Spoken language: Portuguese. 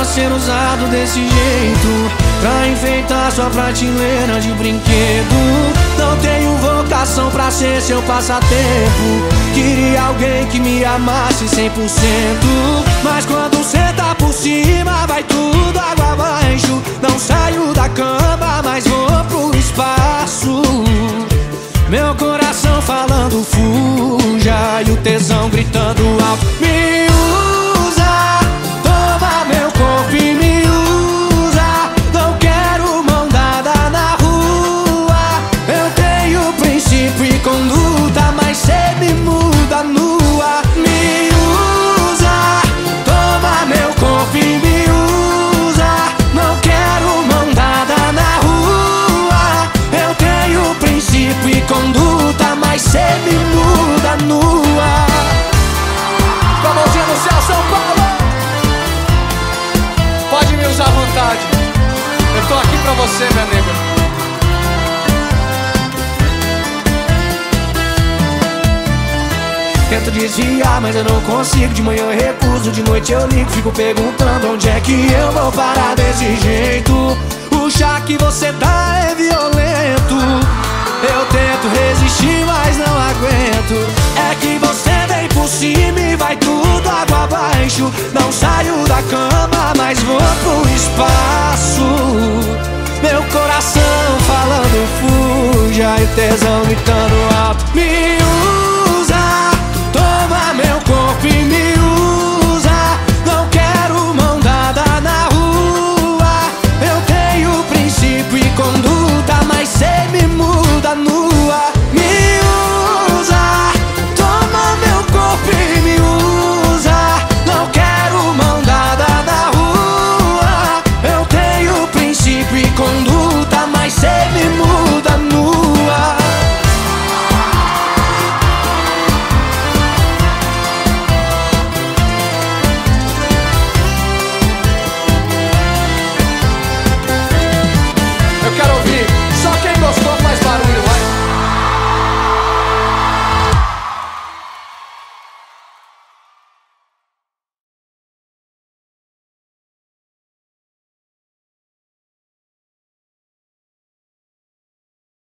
pra ser usado desse jeito, pra enfeitar sua prateleira de brinquedo. Não tenho vocação pra ser seu passatempo. Queria alguém que me amasse 100%. Mas quando cê tá por cima, vai tudo água abaixo. Não saio da cama, mas vou pro espaço. Meu coração falando fuja e o tesão gritando alto: me usa, toma meu corpo e me usa. Não quero mão dada na rua. Eu tenho princípio e conduta, mas cê me muda nua. Me usa, toma meu corpo e me usa. Não quero mão dada na rua. Eu tenho princípio e conduta, mas cê me muda nua. Com a mãozinha no céu, São Paulo! Pode me usar à vontade. Eu tô aqui pra você, minha nega. Tento desviar, mas eu não consigo. De manhã eu recuso, de noite eu ligo. Fico perguntando onde é que eu vou parar desse jeito. O chá que você dá é violento. Eu tento resistir, mas não aguento. É que você vem por cima e vai tudo água abaixo. Não saio da cama, mas vou pro espaço. Meu coração falando fuja e o tesão gritando alto: me